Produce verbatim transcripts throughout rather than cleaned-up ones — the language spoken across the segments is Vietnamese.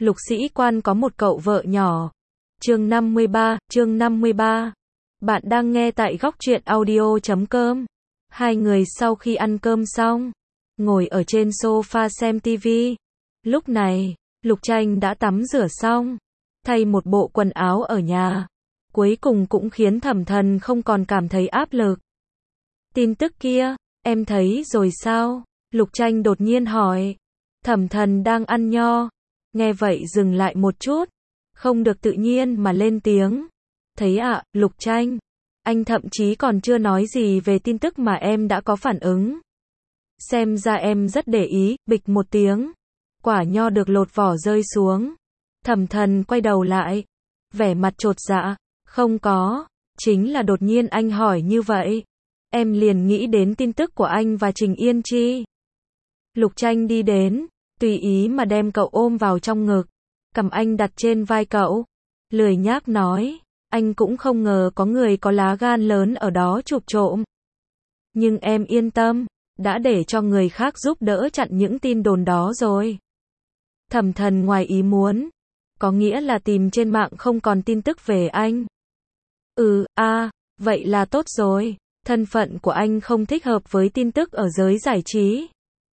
Lục sĩ quan có một cậu vợ nhỏ. Chương năm mươi ba, chương năm mươi ba. Bạn đang nghe tại góc truyện audio chấm com. Hai người sau khi ăn cơm xong, ngồi ở trên sofa xem tivi. Lúc này, Lục Tranh đã tắm rửa xong, thay một bộ quần áo ở nhà. Cuối cùng cũng khiến Thẩm Thần không còn cảm thấy áp lực. Tin tức kia, em thấy rồi sao? Lục Tranh đột nhiên hỏi. Thẩm Thần đang ăn nho. Nghe vậy dừng lại một chút, không được tự nhiên mà lên tiếng. Thấy ạ, à, Lục Tranh, anh thậm chí còn chưa nói gì về tin tức mà em đã có phản ứng. Xem ra em rất để ý, bịch một tiếng. Quả nho được lột vỏ rơi xuống. Thẩm Thần quay đầu lại, vẻ mặt chột dạ. Không có, chính là đột nhiên anh hỏi như vậy. Em liền nghĩ đến tin tức của anh và Trình Yên Chi. Lục Tranh đi đến, tùy ý mà đem cậu ôm vào trong ngực, cầm anh đặt trên vai cậu, lười nhác nói, anh cũng không ngờ có người có lá gan lớn ở đó chụp trộm. Nhưng em yên tâm, đã để cho người khác giúp đỡ chặn những tin đồn đó rồi. Thẩm Thần ngoài ý muốn, có nghĩa là tìm trên mạng không còn tin tức về anh. Ừ, a, à, vậy là tốt rồi, thân phận của anh không thích hợp với tin tức ở giới giải trí.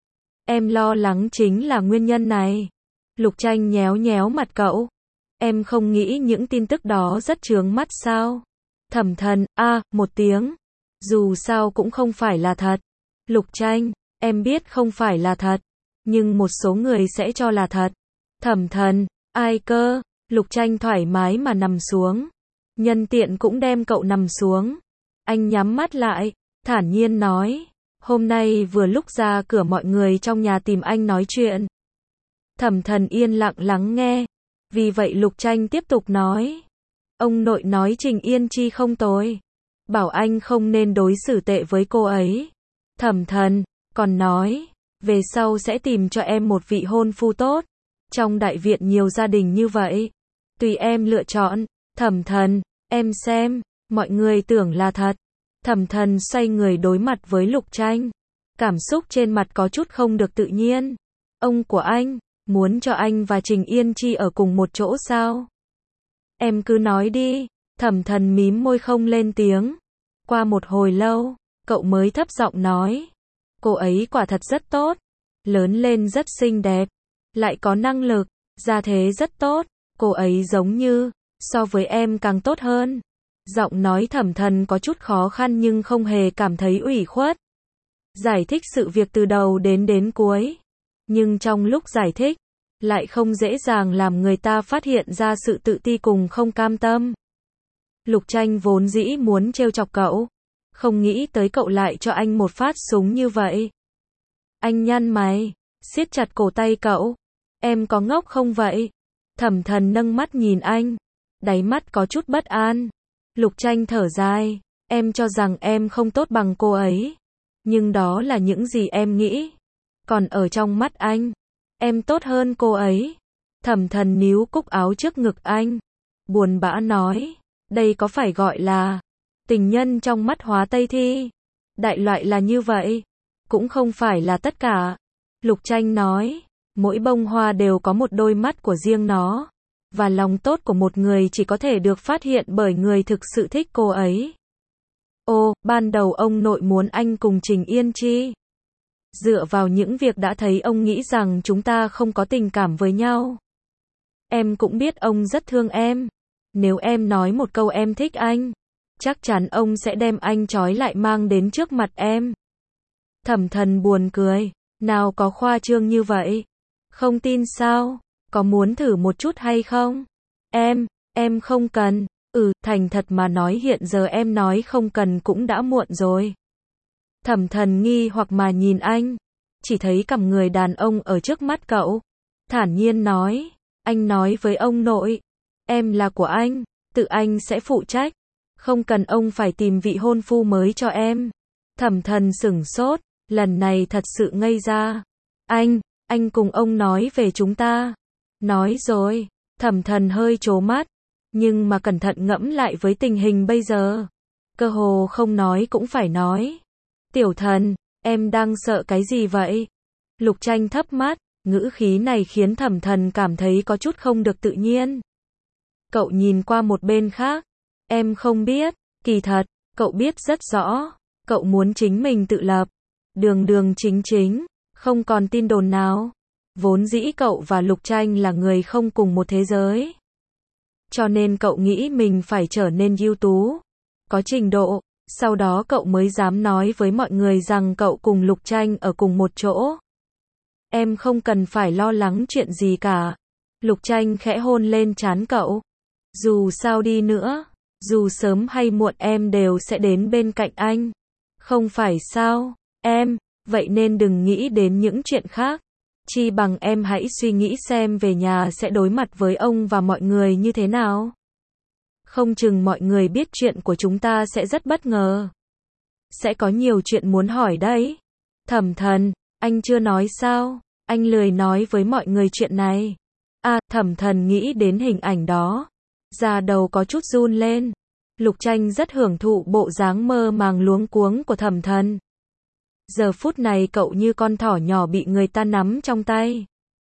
Em lo lắng chính là nguyên nhân này. Lục Tranh nhéo nhéo mặt cậu. Em không nghĩ những tin tức đó rất chướng mắt sao? Thẩm Thần, a, à, một tiếng. Dù sao cũng không phải là thật. Lục Tranh, em biết không phải là thật. Nhưng một số người sẽ cho là thật. Thẩm Thần, ai cơ? Lục Tranh thoải mái mà nằm xuống. Nhân tiện cũng đem cậu nằm xuống. Anh nhắm mắt lại, thản nhiên nói. Hôm nay vừa lúc ra cửa mọi người trong nhà tìm anh nói chuyện. Thẩm Thần yên lặng lắng nghe. Vì vậy Lục Tranh tiếp tục nói. Ông nội nói Trình Yên Chi không tồi. Bảo anh không nên đối xử tệ với cô ấy. Thẩm Thần, còn nói. Về sau sẽ tìm cho em một vị hôn phu tốt. Trong đại viện nhiều gia đình như vậy. Tùy em lựa chọn. Thẩm Thần, em xem. Mọi người tưởng là thật. Thẩm Thần xoay người đối mặt với Lục Tranh. Cảm xúc trên mặt có chút không được tự nhiên. Ông của anh, muốn cho anh và Trình Yên Chi ở cùng một chỗ sao? Em cứ nói đi. Thẩm Thần mím môi không lên tiếng. Qua một hồi lâu, cậu mới thấp giọng nói. Cô ấy quả thật rất tốt. Lớn lên rất xinh đẹp. Lại có năng lực. Gia thế rất tốt. Cô ấy giống như, so với em càng tốt hơn. Giọng nói Thẩm Thần có chút khó khăn nhưng không hề cảm thấy ủy khuất. Giải thích sự việc từ đầu đến đến cuối. Nhưng trong lúc giải thích, lại không dễ dàng làm người ta phát hiện ra sự tự ti cùng không cam tâm. Lục Tranh vốn dĩ muốn trêu chọc cậu. Không nghĩ tới cậu lại cho anh một phát súng như vậy. Anh nhăn mày, siết chặt cổ tay cậu. Em có ngốc không vậy? Thẩm Thần nâng mắt nhìn anh. Đáy mắt có chút bất an. Lục Tranh thở dài, em cho rằng em không tốt bằng cô ấy. Nhưng đó là những gì em nghĩ. Còn ở trong mắt anh, em tốt hơn cô ấy. Thẩm Thần níu cúc áo trước ngực anh. Buồn bã nói, đây có phải gọi là tình nhân trong mắt Hóa Tây Thi? Đại loại là như vậy. Cũng không phải là tất cả. Lục Tranh nói, mỗi bông hoa đều có một đôi mắt của riêng nó. Và lòng tốt của một người chỉ có thể được phát hiện bởi người thực sự thích cô ấy. Ô, ban đầu ông nội muốn anh cùng Trình Yên Chi. Dựa vào những việc đã thấy ông nghĩ rằng chúng ta không có tình cảm với nhau. Em cũng biết ông rất thương em. Nếu em nói một câu em thích anh, chắc chắn ông sẽ đem anh trói lại mang đến trước mặt em. Thẩm Thần buồn cười. Nào có khoa trương như vậy. Không tin sao? Có muốn thử một chút hay không? Em, em không cần. Ừ, thành thật mà nói hiện giờ em nói không cần cũng đã muộn rồi. Thẩm Thần nghi hoặc mà nhìn anh. Chỉ thấy cằm người đàn ông ở trước mắt cậu. Thản nhiên nói. Anh nói với ông nội. Em là của anh. Tự anh sẽ phụ trách. Không cần ông phải tìm vị hôn phu mới cho em. Thẩm Thần sửng sốt. Lần này thật sự ngây ra. Anh, anh cùng ông nói về chúng ta. Nói rồi. Thẩm Thần hơi trố mắt. Nhưng mà cẩn thận ngẫm lại với tình hình bây giờ. Cơ hồ không nói cũng phải nói. Tiểu Thần, em đang sợ cái gì vậy? Lục Tranh thấp mắt, Ngữ khí này khiến Thẩm Thần cảm thấy có chút không được tự nhiên. Cậu nhìn qua một bên khác. Em không biết, kỳ thật, cậu biết rất rõ. Cậu muốn chính mình tự lập. Đường đường chính chính, không còn tin đồn nào. Vốn dĩ cậu và Lục Tranh là người không cùng một thế giới. Cho nên cậu nghĩ mình phải trở nên ưu tú, có trình độ, sau đó cậu mới dám nói với mọi người rằng cậu cùng Lục Tranh ở cùng một chỗ. Em không cần phải lo lắng chuyện gì cả. Lục Tranh khẽ hôn lên trán cậu. Dù sao đi nữa, dù sớm hay muộn em đều sẽ đến bên cạnh anh. Không phải sao, em, vậy nên đừng nghĩ đến những chuyện khác. Chi bằng em hãy suy nghĩ xem về nhà sẽ đối mặt với ông và mọi người như thế nào. Không chừng mọi người biết chuyện của chúng ta sẽ rất bất ngờ. Sẽ có nhiều chuyện muốn hỏi đấy. Thẩm Thần, anh chưa nói sao? Anh lười nói với mọi người chuyện này. À, Thẩm Thần nghĩ đến hình ảnh đó. Da đầu có chút run lên. Lục Tranh rất hưởng thụ bộ dáng mơ màng luống cuống của Thẩm Thần. Giờ phút này cậu như con thỏ nhỏ bị người ta nắm trong tay.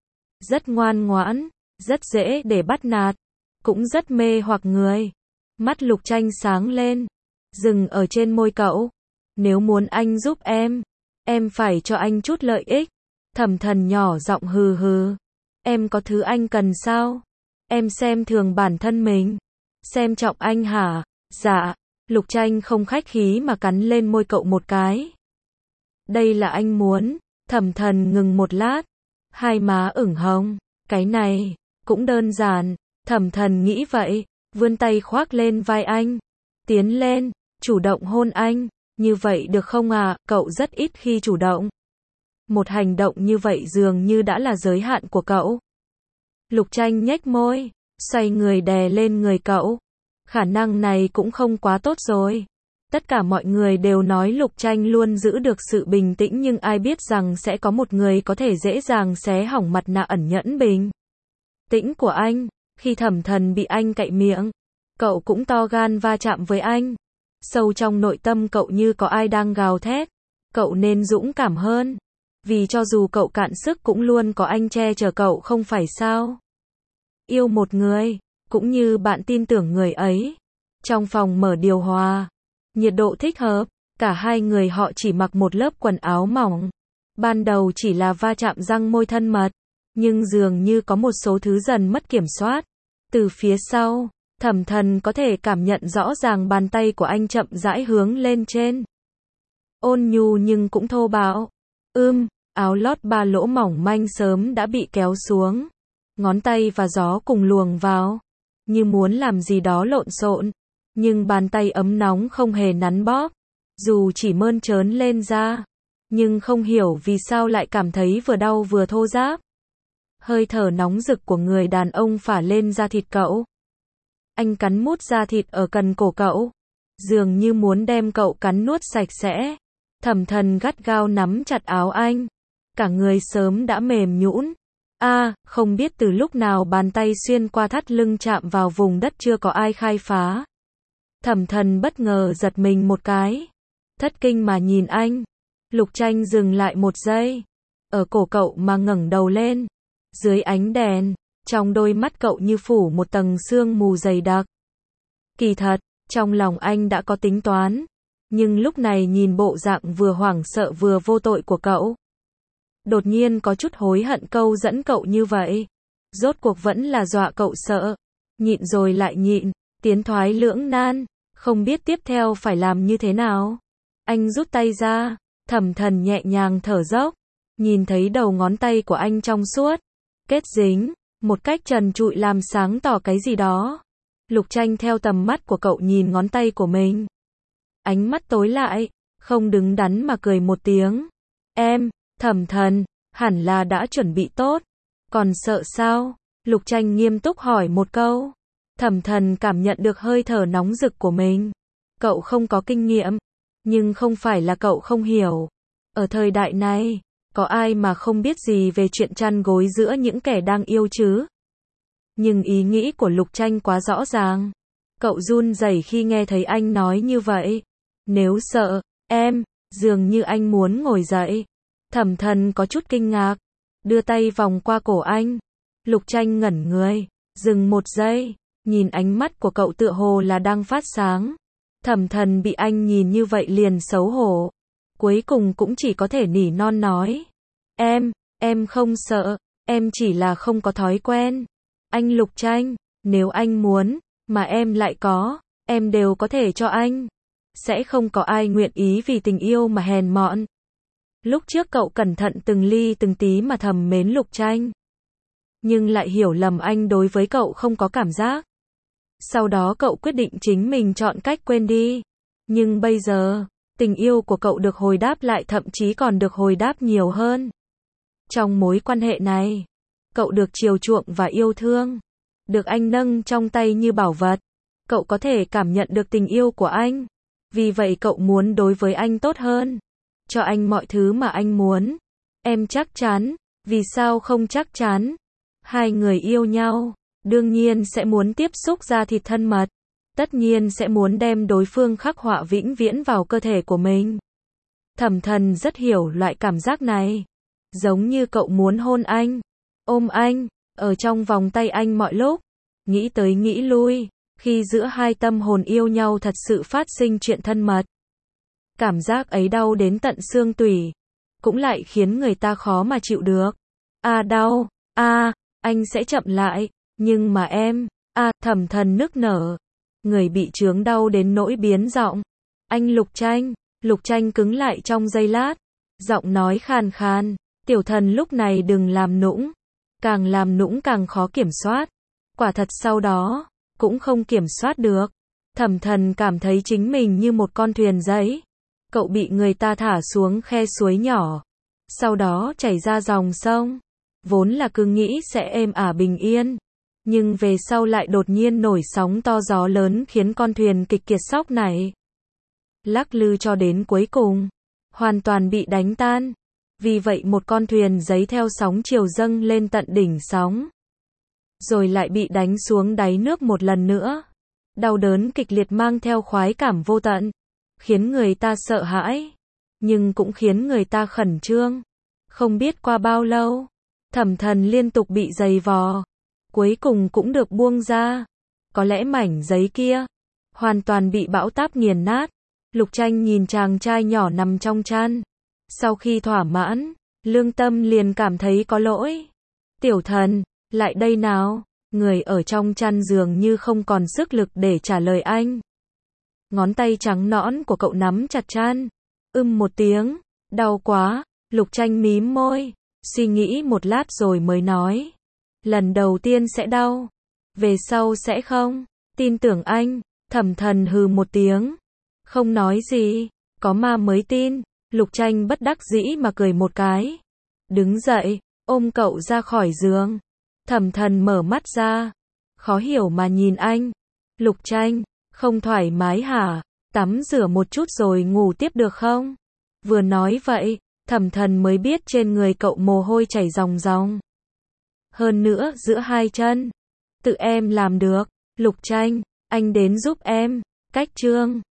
Rất ngoan ngoãn, rất dễ để bắt nạt, cũng rất mê hoặc người. Mắt Lục Tranh sáng lên, dừng ở trên môi cậu. Nếu muốn anh giúp em, em phải cho anh chút lợi ích. Thẩm Thần nhỏ giọng hừ hừ. Em có thứ anh cần sao? Em xem thường bản thân mình. Xem trọng anh hả? Dạ. Lục Tranh không khách khí mà cắn lên môi cậu một cái. Đây là anh muốn. Thẩm Thần ngừng một lát. Hai má ửng hồng. Cái này, cũng đơn giản. Thẩm Thần nghĩ vậy. Vươn tay khoác lên vai anh. Tiến lên, chủ động hôn anh. Như vậy được không à? Cậu rất ít khi chủ động. Một hành động như vậy dường như đã là giới hạn của cậu. Lục Tranh nhếch môi, xoay người đè lên người cậu. Khả năng này cũng không quá tốt rồi. Tất cả mọi người đều nói Lục Tranh luôn giữ được sự bình tĩnh, nhưng ai biết rằng sẽ có một người có thể dễ dàng xé hỏng mặt nạ ẩn nhẫn bình tĩnh của anh. Khi Thẩm Thần bị anh cạy miệng, cậu cũng to gan va chạm với anh. Sâu trong nội tâm cậu như có ai đang gào thét. Cậu nên dũng cảm hơn. Vì cho dù cậu cạn sức cũng luôn có anh che chở cậu, không phải sao? Yêu một người, cũng như bạn tin tưởng người ấy. Trong phòng mở điều hòa, nhiệt độ thích hợp, cả hai người họ chỉ mặc một lớp quần áo mỏng. Ban đầu chỉ là va chạm răng môi thân mật, nhưng dường như có một số thứ dần mất kiểm soát. Từ phía sau, Thẩm Thần có thể cảm nhận rõ ràng bàn tay của anh chậm rãi hướng lên trên. Ôn nhu nhưng cũng thô bạo. Ưm, áo lót ba lỗ mỏng manh sớm đã bị kéo xuống. Ngón tay và gió cùng luồng vào, như muốn làm gì đó lộn xộn. Nhưng bàn tay ấm nóng không hề nắn bóp. Dù chỉ mơn trớn lên da, nhưng không hiểu vì sao lại cảm thấy vừa đau vừa thô ráp. Hơi thở nóng rực của người đàn ông phả lên da thịt cậu. Anh cắn mút da thịt ở cần cổ cậu, dường như muốn đem cậu cắn nuốt sạch sẽ. Thẩm Thần gắt gao nắm chặt áo anh. Cả người sớm đã mềm nhũn. A, à, không biết từ lúc nào bàn tay xuyên qua thắt lưng chạm vào vùng đất chưa có ai khai phá. Thẩm Thần bất ngờ giật mình một cái. Thất kinh mà nhìn anh. Lục Tranh dừng lại một giây. Ở cổ cậu mà ngẩng đầu lên. Dưới ánh đèn, trong đôi mắt cậu như phủ một tầng sương mù dày đặc. Kỳ thật, trong lòng anh đã có tính toán. Nhưng lúc này nhìn bộ dạng vừa hoảng sợ vừa vô tội của cậu, đột nhiên có chút hối hận câu dẫn cậu như vậy. Rốt cuộc vẫn là dọa cậu sợ. Nhịn rồi lại nhịn, tiến thoái lưỡng nan, không biết tiếp theo phải làm như thế nào. Anh rút tay ra, Thẩm Thần nhẹ nhàng thở dốc. Nhìn thấy đầu ngón tay của anh trong suốt, kết dính, một cách trần trụi làm sáng tỏ cái gì đó. Lục Tranh theo tầm mắt của cậu nhìn ngón tay của mình. Ánh mắt tối lại, không đứng đắn mà cười một tiếng. Em, Thẩm Thần, hẳn là đã chuẩn bị tốt. Còn sợ sao? Lục Tranh nghiêm túc hỏi một câu. Thẩm Thần cảm nhận được hơi thở nóng rực của mình. Cậu không có kinh nghiệm, nhưng không phải là cậu không hiểu. Ở thời đại này, có ai mà không biết gì về chuyện chăn gối giữa những kẻ đang yêu chứ? Nhưng ý nghĩ của Lục Tranh quá rõ ràng. Cậu run rẩy khi nghe thấy anh nói như vậy. Nếu sợ, em, dường như anh muốn ngồi dậy. Thẩm Thần có chút kinh ngạc. đưa tay vòng qua cổ anh. Lục Tranh ngẩn người, dừng một giây, nhìn ánh mắt của cậu tựa hồ là đang phát sáng. Thẩm Thần bị anh nhìn như vậy liền xấu hổ. Cuối cùng cũng chỉ có thể nỉ non nói. Em, em không sợ, em chỉ là không có thói quen. Anh Lục Tranh, nếu anh muốn, mà em lại có, em đều có thể cho anh. Sẽ không có ai nguyện ý vì tình yêu mà hèn mọn. Lúc trước cậu cẩn thận từng ly từng tí mà thầm mến Lục Tranh. Nhưng lại hiểu lầm anh đối với cậu không có cảm giác. Sau đó cậu quyết định chính mình chọn cách quên đi. Nhưng bây giờ, tình yêu của cậu được hồi đáp lại, thậm chí còn được hồi đáp nhiều hơn. Trong mối quan hệ này, cậu được chiều chuộng và yêu thương. Được anh nâng trong tay như bảo vật. Cậu có thể cảm nhận được tình yêu của anh. Vì vậy cậu muốn đối với anh tốt hơn. Cho anh mọi thứ mà anh muốn. Em chắc chắn. Vì sao không chắc chắn? Hai người yêu nhau, đương nhiên sẽ muốn tiếp xúc da thịt thân mật. Tất nhiên sẽ muốn đem đối phương khắc họa vĩnh viễn vào cơ thể của mình. Thẩm Thần rất hiểu loại cảm giác này. Giống như cậu muốn hôn anh, ôm anh, ở trong vòng tay anh mọi lúc. Nghĩ tới nghĩ lui, khi giữa hai tâm hồn yêu nhau thật sự phát sinh chuyện thân mật. Cảm giác ấy đau đến tận xương tủy. Cũng lại khiến người ta khó mà chịu được. À đau, à, anh sẽ chậm lại. Nhưng mà em, à, Thẩm Thần nức nở. Người bị chướng đau đến nỗi biến giọng. Anh Lục Tranh, Lục Tranh cứng lại trong giây lát. Giọng nói khàn khàn. Tiểu Thần lúc này đừng làm nũng. Càng làm nũng càng khó kiểm soát. Quả thật sau đó, cũng không kiểm soát được. Thẩm Thần cảm thấy chính mình như một con thuyền giấy. Cậu bị người ta thả xuống khe suối nhỏ. Sau đó chảy ra dòng sông. Vốn là cứ nghĩ sẽ êm ả bình yên. Nhưng về sau lại đột nhiên nổi sóng to gió lớn khiến con thuyền kịch kiệt sóc này. Lắc lư cho đến cuối cùng. Hoàn toàn bị đánh tan. Vì vậy một con thuyền giấy theo sóng chiều dâng lên tận đỉnh sóng. Rồi lại bị đánh xuống đáy nước một lần nữa. Đau đớn kịch liệt mang theo khoái cảm vô tận. Khiến người ta sợ hãi. Nhưng cũng khiến người ta khẩn trương. Không biết qua bao lâu. Thẩm Thần liên tục bị giày vò. Cuối cùng cũng được buông ra. Có lẽ mảnh giấy kia hoàn toàn bị bão táp nghiền nát. Lục Tranh nhìn chàng trai nhỏ nằm trong chăn. Sau khi thỏa mãn, lương tâm liền cảm thấy có lỗi. Tiểu Thần, lại đây nào. Người ở trong chăn dường như không còn sức lực để trả lời anh. Ngón tay trắng nõn của cậu nắm chặt chăn. Ưm một tiếng, đau quá. Lục Tranh mím môi, suy nghĩ một lát rồi mới nói. Lần đầu tiên sẽ đau. Về sau sẽ không. Tin tưởng anh. Thẩm Thần hừ một tiếng. Không nói gì. Có ma mới tin. Lục Tranh bất đắc dĩ mà cười một cái. Đứng dậy, ôm cậu ra khỏi giường. Thẩm Thần mở mắt ra. Khó hiểu mà nhìn anh. Lục Tranh, không thoải mái hả? Tắm rửa một chút rồi ngủ tiếp được không? Vừa nói vậy, Thẩm Thần mới biết trên người cậu mồ hôi chảy ròng ròng. Hơn nữa giữa hai chân. Tự em làm được. Lục Tranh, anh đến giúp em. Cách chương